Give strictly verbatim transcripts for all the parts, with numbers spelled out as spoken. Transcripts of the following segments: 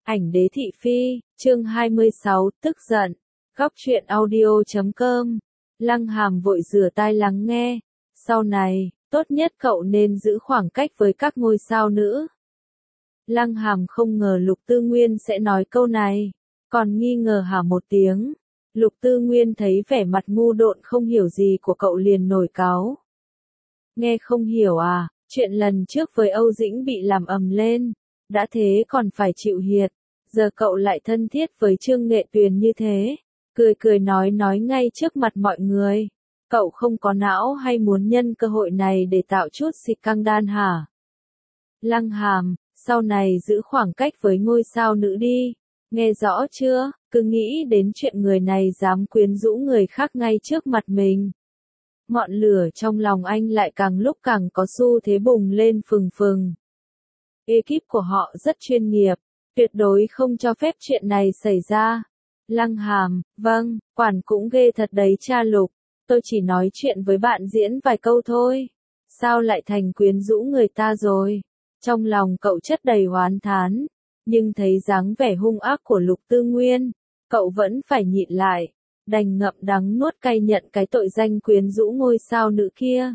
Ảnh đế thị phi, chương hai mươi sáu, tức giận. Góc truyện audio chấm com. Lăng Hàm vội rửa tai lắng nghe. Sau này, tốt nhất cậu nên giữ khoảng cách với các ngôi sao nữ. Lăng Hàm không ngờ Lục Tư Nguyên sẽ nói câu này, còn nghi ngờ hả một tiếng. Lục Tư Nguyên thấy vẻ mặt ngu độn không hiểu gì của cậu liền nổi cáu. Nghe không hiểu à, chuyện lần trước với Âu Dĩnh bị làm ầm lên, đã thế còn phải chịu hiệt, giờ cậu lại thân thiết với Trương Nghệ Tuyền như thế, cười cười nói nói ngay trước mặt mọi người. Cậu không có não hay muốn nhân cơ hội này để tạo chút xịt căng đan hả? Lăng Hàm, sau này giữ khoảng cách với ngôi sao nữ đi, nghe rõ chưa? Cứ nghĩ đến chuyện người này dám quyến rũ người khác ngay trước mặt mình. Ngọn lửa trong lòng anh lại càng lúc càng có xu thế bùng lên phừng phừng. Ekip của họ rất chuyên nghiệp, tuyệt đối không cho phép chuyện này xảy ra. Lăng Hàm, vâng, quản cũng ghê thật đấy cha Lục, tôi chỉ nói chuyện với bạn diễn vài câu thôi. Sao lại thành quyến rũ người ta rồi? Trong lòng cậu chất đầy oán thán, nhưng thấy dáng vẻ hung ác của Lục Tư Nguyên, cậu vẫn phải nhịn lại, đành ngậm đắng nuốt cay nhận cái tội danh quyến rũ ngôi sao nữ kia.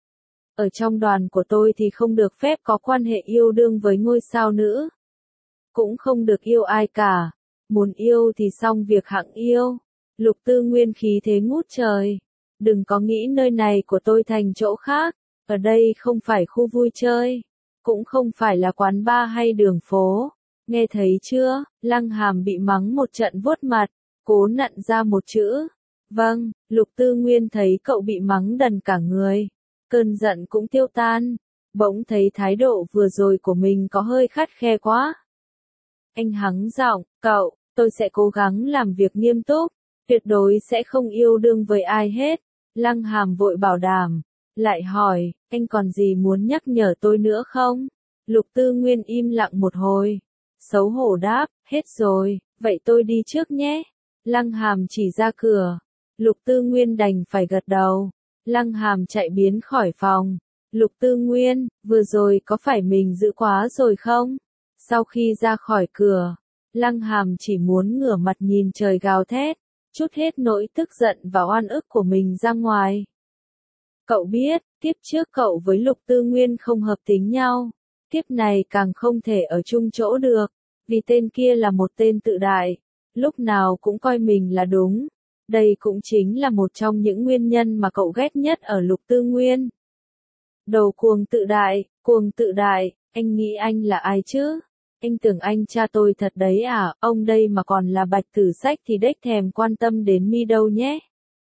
Ở trong đoàn của tôi thì không được phép có quan hệ yêu đương với ngôi sao nữ. Cũng không được yêu ai cả. Muốn yêu thì xong việc hẵng yêu. Lục Tư Nguyên khí thế ngút trời. Đừng có nghĩ nơi này của tôi thành chỗ khác. Ở đây không phải khu vui chơi. Cũng không phải là quán bar hay đường phố. Nghe thấy chưa? Lăng Hàm bị mắng một trận vuốt mặt. Cố nặn ra một chữ. Vâng, Lục Tư Nguyên thấy cậu bị mắng đần cả người. Cơn giận cũng tiêu tan, bỗng thấy thái độ vừa rồi của mình có hơi khắt khe quá. Anh hắng giọng, cậu, tôi sẽ cố gắng làm việc nghiêm túc, tuyệt đối sẽ không yêu đương với ai hết. Lăng Hàm vội bảo đảm, lại hỏi, anh còn gì muốn nhắc nhở tôi nữa không? Lục Tư Nguyên im lặng một hồi, xấu hổ đáp, hết rồi, vậy tôi đi trước nhé. Lăng Hàm chỉ ra cửa, Lục Tư Nguyên đành phải gật đầu. Lăng Hàm chạy biến khỏi phòng. Lục Tư Nguyên, vừa rồi có phải mình giữ quá rồi không? Sau khi ra khỏi cửa, Lăng Hàm chỉ muốn ngửa mặt nhìn trời gào thét, trút hết nỗi tức giận và oan ức của mình ra ngoài. Cậu biết, tiếp trước cậu với Lục Tư Nguyên không hợp tính nhau, tiếp này càng không thể ở chung chỗ được, vì tên kia là một tên tự đại, lúc nào cũng coi mình là đúng. Đây cũng chính là một trong những nguyên nhân mà cậu ghét nhất ở Lục Tư Nguyên. Đồ cuồng tự đại, cuồng tự đại, anh nghĩ anh là ai chứ? Anh tưởng anh cha tôi thật đấy à, ông đây mà còn là bạch tử sách thì đếch thèm quan tâm đến mi đâu nhé.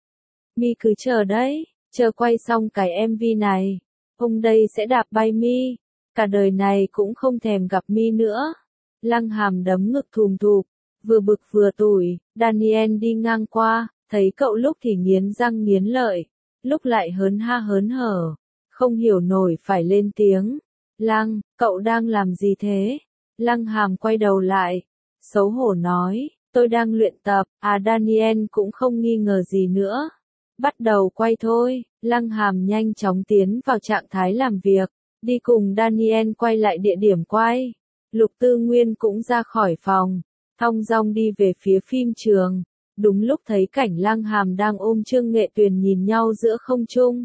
Mi cứ chờ đấy, chờ quay xong cái em vê này, ông đây sẽ đạp bay mi, cả đời này cũng không thèm gặp mi nữa. Lăng Hàm đấm ngực thùm thụp. Vừa bực vừa tủi, Daniel đi ngang qua, thấy cậu lúc thì nghiến răng nghiến lợi, lúc lại hớn ha hớn hở, không hiểu nổi phải lên tiếng. Lăng, cậu đang làm gì thế? Lăng Hàm quay đầu lại, xấu hổ nói, tôi đang luyện tập, à Daniel cũng không nghi ngờ gì nữa. Bắt đầu quay thôi, Lăng Hàm nhanh chóng tiến vào trạng thái làm việc, đi cùng Daniel quay lại địa điểm quay. Lục Tư Nguyên cũng ra khỏi phòng. Thong dong đi về phía phim trường, đúng lúc thấy cảnh Lăng Hàm đang ôm Trương Nghệ Tuyền nhìn nhau giữa không trung.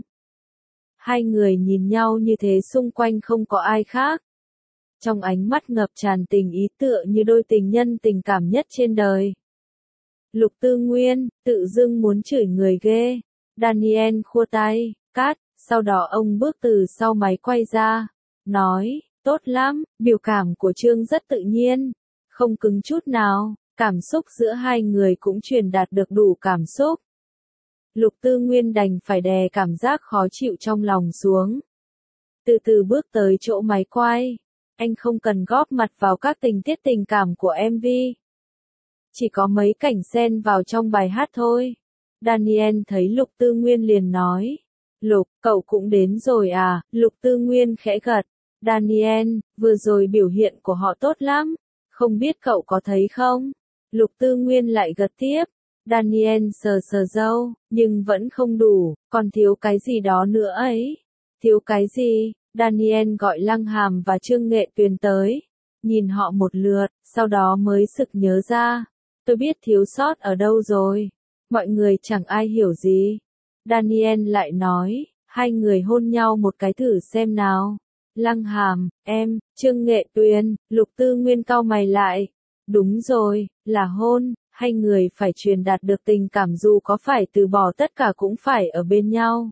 Hai người nhìn nhau như thế xung quanh không có ai khác. Trong ánh mắt ngập tràn tình ý tựa như đôi tình nhân tình cảm nhất trên đời. Lục Tư Nguyên, tự dưng muốn chửi người ghê. Daniel khua tay, cắt, sau đó ông bước từ sau máy quay ra, nói, tốt lắm, biểu cảm của Trương rất tự nhiên. Không cứng chút nào, cảm xúc giữa hai người cũng truyền đạt được đủ cảm xúc. Lục Tư Nguyên đành phải đè cảm giác khó chịu trong lòng xuống. Từ từ bước tới chỗ máy quay, anh không cần góp mặt vào các tình tiết tình cảm của em vê. Chỉ có mấy cảnh xen vào trong bài hát thôi. Daniel thấy Lục Tư Nguyên liền nói, Lục, cậu cũng đến rồi à? Lục Tư Nguyên khẽ gật, Daniel, vừa rồi biểu hiện của họ tốt lắm. Không biết cậu có thấy không? Lục Tư Nguyên lại gật tiếp. Daniel sờ sờ râu, nhưng vẫn không đủ, còn thiếu cái gì đó nữa ấy. Thiếu cái gì? Daniel gọi Lăng Hàm và Trương Nghệ Tuyền tới. nhìn họ một lượt, sau đó mới sực nhớ ra. Tôi biết thiếu sót ở đâu rồi. Mọi người chẳng ai hiểu gì. Daniel lại nói, hai người hôn nhau một cái thử xem nào. Lăng Hàm, em, Trương Nghệ Tuyền, Lục Tư Nguyên cau mày lại. Đúng rồi, là hôn, hai người phải truyền đạt được tình cảm dù có phải từ bỏ tất cả cũng phải ở bên nhau.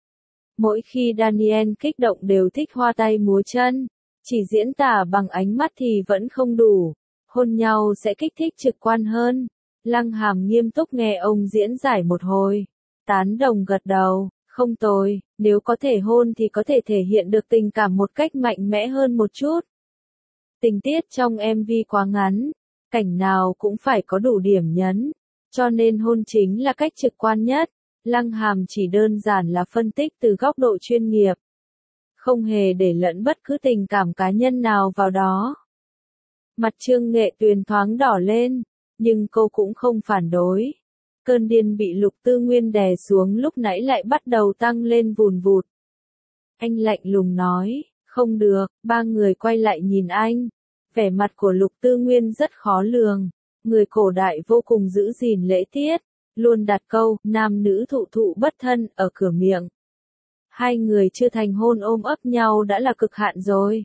Mỗi khi Daniel kích động đều thích hoa tay múa chân, chỉ diễn tả bằng ánh mắt thì vẫn không đủ. Hôn nhau sẽ kích thích trực quan hơn. Lăng Hàm nghiêm túc nghe ông diễn giải một hồi. Tán đồng gật đầu, không tồi, nếu có thể hôn thì có thể thể hiện được tình cảm một cách mạnh mẽ hơn một chút. Tình tiết trong em vê quá ngắn, cảnh nào cũng phải có đủ điểm nhấn, cho nên hôn chính là cách trực quan nhất. Lăng Hàm chỉ đơn giản là phân tích từ góc độ chuyên nghiệp, không hề để lẫn bất cứ tình cảm cá nhân nào vào đó. Mặt Trương Nghệ Tuyền thoáng đỏ lên, nhưng cô cũng không phản đối. Cơn điên bị Lục Tư Nguyên đè xuống lúc nãy lại bắt đầu tăng lên vùn vụt. Anh lạnh lùng nói, không được, ba người quay lại nhìn anh. Vẻ mặt của Lục Tư Nguyên rất khó lường. Người cổ đại vô cùng giữ gìn lễ tiết, luôn đặt câu, nam nữ thụ thụ bất thân, ở cửa miệng. Hai người chưa thành hôn ôm ấp nhau đã là cực hạn rồi.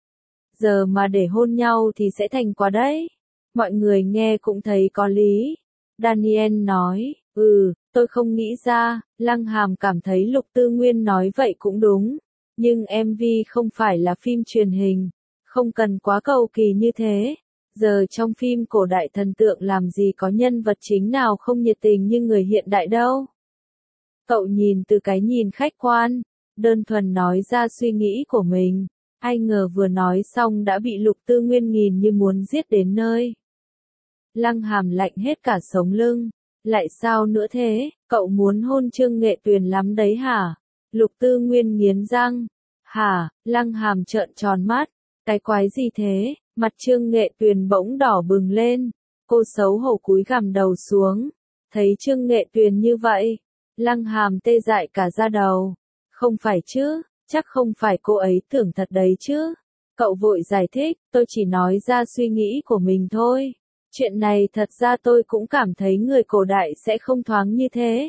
Giờ mà để hôn nhau thì sẽ thành quá đấy. Mọi người nghe cũng thấy có lý. Daniel nói, ừ, tôi không nghĩ ra. Lăng Hàm cảm thấy Lục Tư Nguyên nói vậy cũng đúng. Nhưng em vê không phải là phim truyền hình, không cần quá cầu kỳ như thế. Giờ trong phim cổ đại thần tượng làm gì có nhân vật chính nào không nhiệt tình như người hiện đại đâu. Cậu nhìn từ cái nhìn khách quan, đơn thuần nói ra suy nghĩ của mình. Ai ngờ vừa nói xong đã bị Lục Tư Nguyên nhìn như muốn giết đến nơi. Lăng Hàm lạnh hết cả sống lưng. Lại sao nữa thế, cậu muốn hôn Trương Nghệ Tuyền lắm đấy hả? Lục Tư Nguyên nghiến răng. Hả? Lăng Hàm trợn tròn mắt. Cái quái gì thế? Mặt Trương Nghệ Tuyền bỗng đỏ bừng lên. Cô xấu hổ cúi gằm đầu xuống. Thấy Trương Nghệ Tuyền như vậy, Lăng Hàm tê dại cả da đầu. Không phải chứ, chắc không phải cô ấy tưởng thật đấy chứ. Cậu vội giải thích, tôi chỉ nói ra suy nghĩ của mình thôi. Chuyện này thật ra tôi cũng cảm thấy người cổ đại sẽ không thoáng như thế.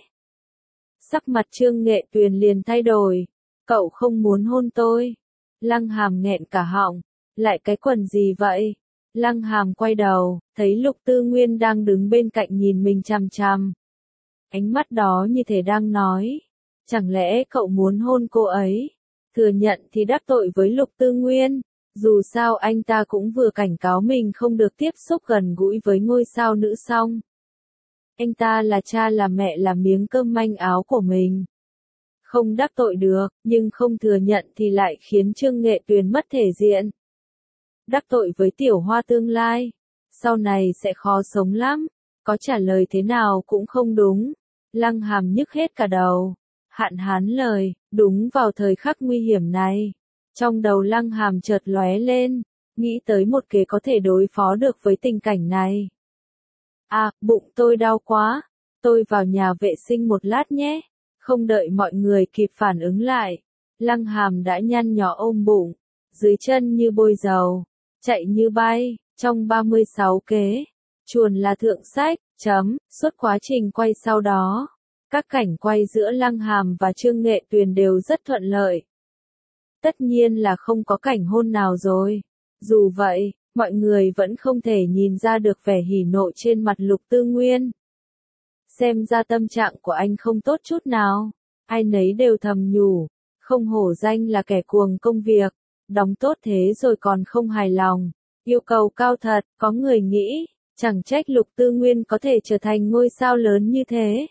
Sắc mặt Trương Nghệ Tuyền liền thay đổi. Cậu không muốn hôn tôi. Lăng Hàm nghẹn cả họng. Lại cái quần gì vậy? Lăng Hàm quay đầu, thấy Lục Tư Nguyên đang đứng bên cạnh nhìn mình chằm chằm. Ánh mắt đó như thể đang nói. Chẳng lẽ cậu muốn hôn cô ấy? Thừa nhận thì đắc tội với Lục Tư Nguyên. Dù sao anh ta cũng vừa cảnh cáo mình không được tiếp xúc gần gũi với ngôi sao nữ xong. Anh ta là cha là mẹ là miếng cơm manh áo của mình. Không đắc tội được, nhưng không thừa nhận thì lại khiến Trương Nghệ Tuyền mất thể diện. Đắc tội với tiểu hoa tương lai, sau này sẽ khó sống lắm, có trả lời thế nào cũng không đúng. Lăng Hàm nhức hết cả đầu, hạn hán lời, đúng vào thời khắc nguy hiểm này. Trong đầu Lăng Hàm chợt lóe lên, nghĩ tới một kế có thể đối phó được với tình cảnh này. À, bụng tôi đau quá, tôi vào nhà vệ sinh một lát nhé. Không đợi mọi người kịp phản ứng lại, Lăng Hàm đã nhăn nhó ôm bụng, dưới chân như bôi dầu, chạy như bay, trong ba mươi sáu kế. Chuồn là thượng sách, chấm, suốt quá trình quay sau đó. Các cảnh quay giữa Lăng Hàm và Trương Nghệ Tuyền đều rất thuận lợi. Tất nhiên là không có cảnh hôn nào rồi. Dù vậy, mọi người vẫn không thể nhìn ra được vẻ hỉ nộ trên mặt Lục Tư Nguyên. Xem ra tâm trạng của anh không tốt chút nào. Ai nấy đều thầm nhủ, không hổ danh là kẻ cuồng công việc, đóng tốt thế rồi còn không hài lòng. Yêu cầu cao thật, có người nghĩ, chẳng trách Lục Tư Nguyên có thể trở thành ngôi sao lớn như thế.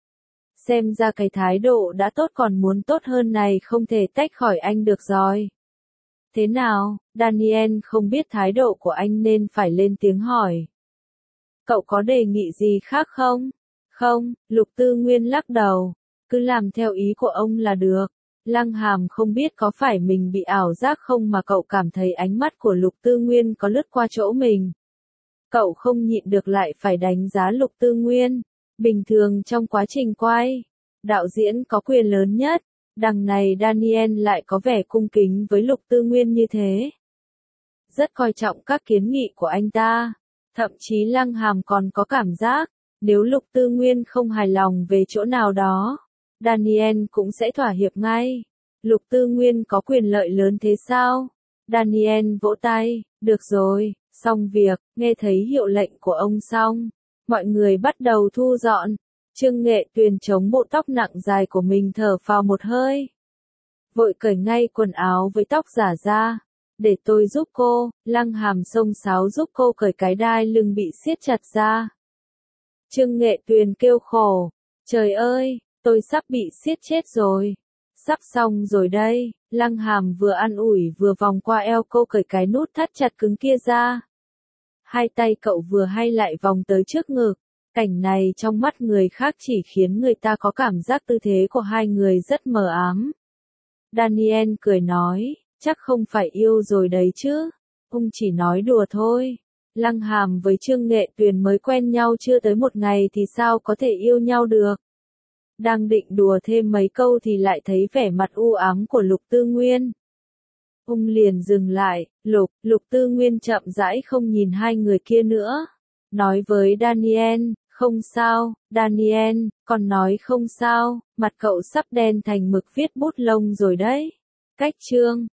Xem ra cái thái độ đã tốt còn muốn tốt hơn này không thể tách khỏi anh được rồi. Thế nào, Daniel không biết thái độ của anh nên phải lên tiếng hỏi. Cậu có đề nghị gì khác không? Không, Lục Tư Nguyên lắc đầu. Cứ làm theo ý của ông là được. Lăng Hàm không biết có phải mình bị ảo giác không mà cậu cảm thấy ánh mắt của Lục Tư Nguyên có lướt qua chỗ mình. Cậu không nhịn được lại phải đánh giá Lục Tư Nguyên. Bình thường trong quá trình quay, đạo diễn có quyền lớn nhất. Đằng này Daniel lại có vẻ cung kính với Lục Tư Nguyên như thế. rất coi trọng các kiến nghị của anh ta. Thậm chí Lăng Hàm còn có cảm giác, nếu Lục Tư Nguyên không hài lòng về chỗ nào đó, Daniel cũng sẽ thỏa hiệp ngay. Lục Tư Nguyên có quyền lợi lớn thế sao? Daniel vỗ tay, được rồi, xong việc, nghe thấy hiệu lệnh của ông xong. Mọi người bắt đầu thu dọn. Trương Nghệ Tuyền chống bộ tóc nặng dài của mình thở phào một hơi. Vội cởi ngay quần áo với tóc giả ra. Để tôi giúp cô, Lăng Hàm xông xáo giúp cô cởi cái đai lưng bị siết chặt ra. Trương Nghệ Tuyền kêu khổ, trời ơi, tôi sắp bị siết chết rồi. Sắp xong rồi đây, Lăng Hàm vừa an ủi vừa vòng qua eo cô cởi cái nút thắt chặt cứng kia ra. Hai tay cậu vừa hay lại vòng tới trước ngực. Cảnh này trong mắt người khác chỉ khiến người ta có cảm giác tư thế của hai người rất mờ ám. Daniel cười nói, chắc không phải yêu rồi đấy chứ. Ông chỉ nói đùa thôi. Lăng Hàm với Trương Nghệ Tuyền mới quen nhau chưa tới một ngày thì sao có thể yêu nhau được. Đang định đùa thêm mấy câu thì lại thấy vẻ mặt u ám của Lục Tư Nguyên. Ông liền dừng lại, Lục, Lục Tư Nguyên chậm rãi không nhìn hai người kia nữa. Nói với Daniel, không sao, Daniel, còn nói không sao, mặt cậu sắp đen thành mực viết bút lông rồi đấy. Cách chương